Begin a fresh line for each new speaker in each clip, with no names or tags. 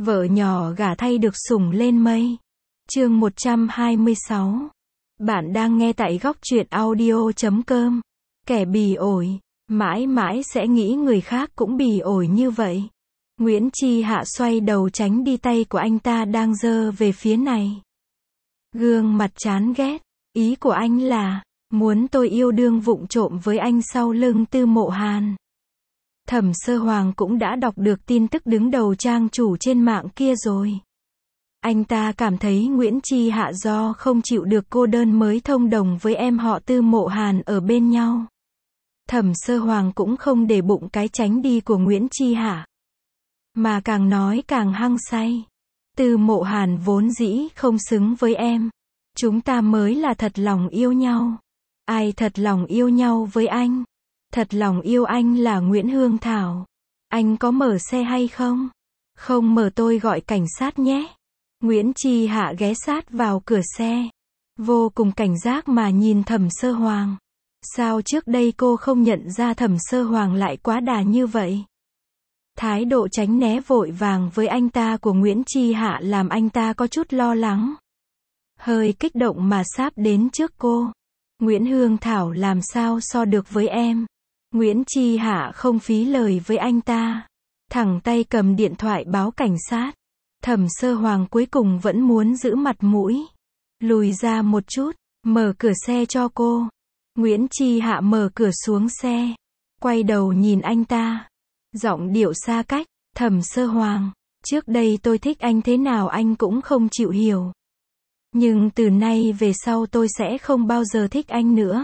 Vợ nhỏ gả thay được sủng lên mây. Chương 126. Bạn đang nghe tại góc truyện audio.com. Kẻ bỉ ổi, mãi mãi sẽ nghĩ người khác cũng bỉ ổi như vậy. Nguyễn Chi Hạ xoay đầu tránh đi, tay của anh ta đang giơ về phía này. Gương mặt chán ghét. Ý của anh là, muốn tôi yêu đương vụng trộm với anh sau lưng Tư Mộ Hàn. Thẩm Sơ Hoàng cũng đã đọc được tin tức đứng đầu trang chủ trên mạng kia rồi. Anh ta cảm thấy Nguyễn Chi Hạ do không chịu được cô đơn mới thông đồng với em họ Tư Mộ Hàn ở bên nhau. Thẩm Sơ Hoàng cũng không để bụng cái tránh đi của Nguyễn Chi Hạ, mà càng nói càng hăng say. Tư Mộ Hàn vốn dĩ không xứng với em. Chúng ta mới là thật lòng yêu nhau. Ai thật lòng yêu nhau với anh? Thật lòng yêu anh là Nguyễn Hương Thảo. Anh có mở xe hay không? Không mở tôi gọi cảnh sát nhé. Nguyễn Chi Hạ ghé sát vào cửa xe, vô cùng cảnh giác mà nhìn Thẩm Sơ Hoàng. Sao trước đây cô không nhận ra Thẩm Sơ Hoàng lại quá đà như vậy? Thái độ tránh né vội vàng với anh ta của Nguyễn Chi Hạ làm anh ta có chút lo lắng. Hơi kích động mà sáp đến trước cô. Nguyễn Hương Thảo làm sao so được với em? Nguyễn Chi Hạ không phí lời với anh ta, thẳng tay cầm điện thoại báo cảnh sát. Thẩm Sơ Hoàng cuối cùng vẫn muốn giữ mặt mũi, lùi ra một chút, mở cửa xe cho cô. Nguyễn Chi Hạ mở cửa xuống xe, quay đầu nhìn anh ta, giọng điệu xa cách. Thẩm Sơ Hoàng, trước đây tôi thích anh thế nào anh cũng không chịu hiểu. Nhưng từ nay về sau tôi sẽ không bao giờ thích anh nữa.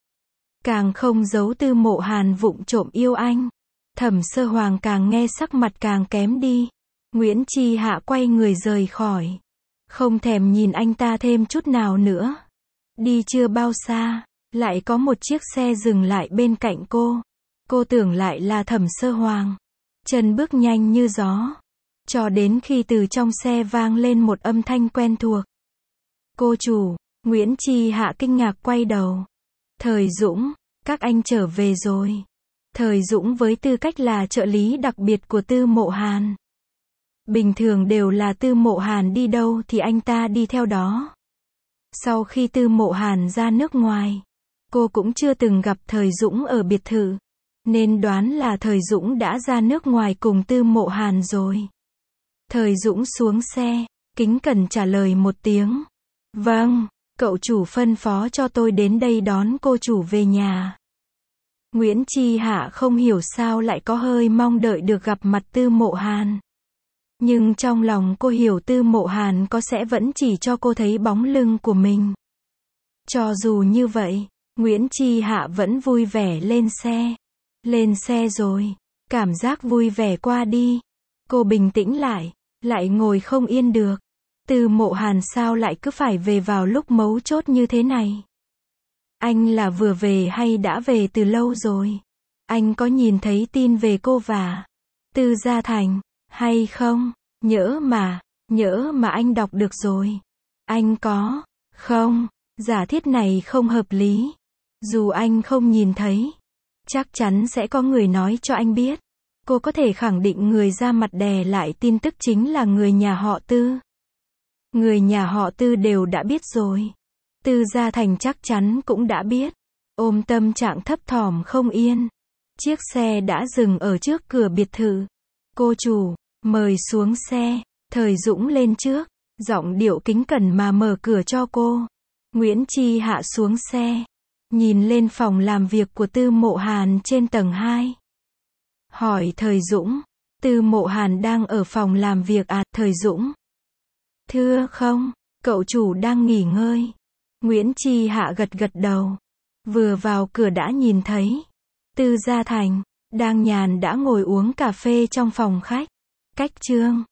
Càng không giấu Tư Mộ Hàn vụng trộm yêu anh. Thẩm Sơ Hoàng càng nghe sắc mặt càng kém đi. Nguyễn Chi Hạ quay người rời khỏi, không thèm nhìn anh ta thêm chút nào nữa. Đi chưa bao xa, lại có một chiếc xe dừng lại bên cạnh cô. Cô tưởng lại là Thẩm Sơ Hoàng, chân bước nhanh như gió, cho đến khi từ trong xe vang lên một âm thanh quen thuộc. Cô chủ. Nguyễn Chi Hạ kinh ngạc quay đầu. Thời Dũng, các anh trở về rồi. Thời Dũng với tư cách là trợ lý đặc biệt của Tư Mộ Hàn. Bình thường đều là Tư Mộ Hàn đi đâu thì anh ta đi theo đó. Sau khi Tư Mộ Hàn ra nước ngoài, cô cũng chưa từng gặp Thời Dũng ở biệt thự, nên đoán là Thời Dũng đã ra nước ngoài cùng Tư Mộ Hàn rồi. Thời Dũng xuống xe, kính cẩn trả lời một tiếng. Vâng, cậu chủ phân phó cho tôi đến đây đón cô chủ về nhà. Nguyễn Chi Hạ không hiểu sao lại có hơi mong đợi được gặp mặt Tư Mộ Hàn. Nhưng trong lòng cô hiểu Tư Mộ Hàn có sẽ vẫn chỉ cho cô thấy bóng lưng của mình. Cho dù như vậy, Nguyễn Chi Hạ vẫn vui vẻ lên xe. Lên xe rồi, cảm giác vui vẻ qua đi. Cô bình tĩnh lại ngồi không yên được. Tư Mộ Hàn sao lại cứ phải về vào lúc mấu chốt như thế này? Anh là vừa về hay đã về từ lâu rồi? Anh có nhìn thấy tin về cô và Tư Gia Thành hay không? Nhỡ mà anh đọc được rồi. Anh có không? Giả thiết này không hợp lý. Dù anh không nhìn thấy, chắc chắn sẽ có người nói cho anh biết. Cô có thể khẳng định người ra mặt đè lại tin tức chính là người nhà họ Tư. Người nhà họ Tư đều đã biết rồi. Tư Gia Thành chắc chắn cũng đã biết. Ôm tâm trạng thấp thỏm không yên, chiếc xe đã dừng ở trước cửa biệt thự. Cô chủ, mời xuống xe. Thời Dũng lên trước, giọng điệu kính cẩn mà mở cửa cho cô. Nguyễn Chi Hạ xuống xe, nhìn lên phòng làm việc của Tư Mộ Hàn trên tầng 2. Hỏi Thời Dũng, Tư Mộ Hàn đang ở phòng làm việc à? Thời Dũng, thưa không, cậu chủ đang nghỉ ngơi. Nguyễn Chi Hạ gật đầu. Vừa vào cửa đã nhìn thấy Tư Gia Thành đang nhàn đã ngồi uống cà phê trong phòng khách. Cách chương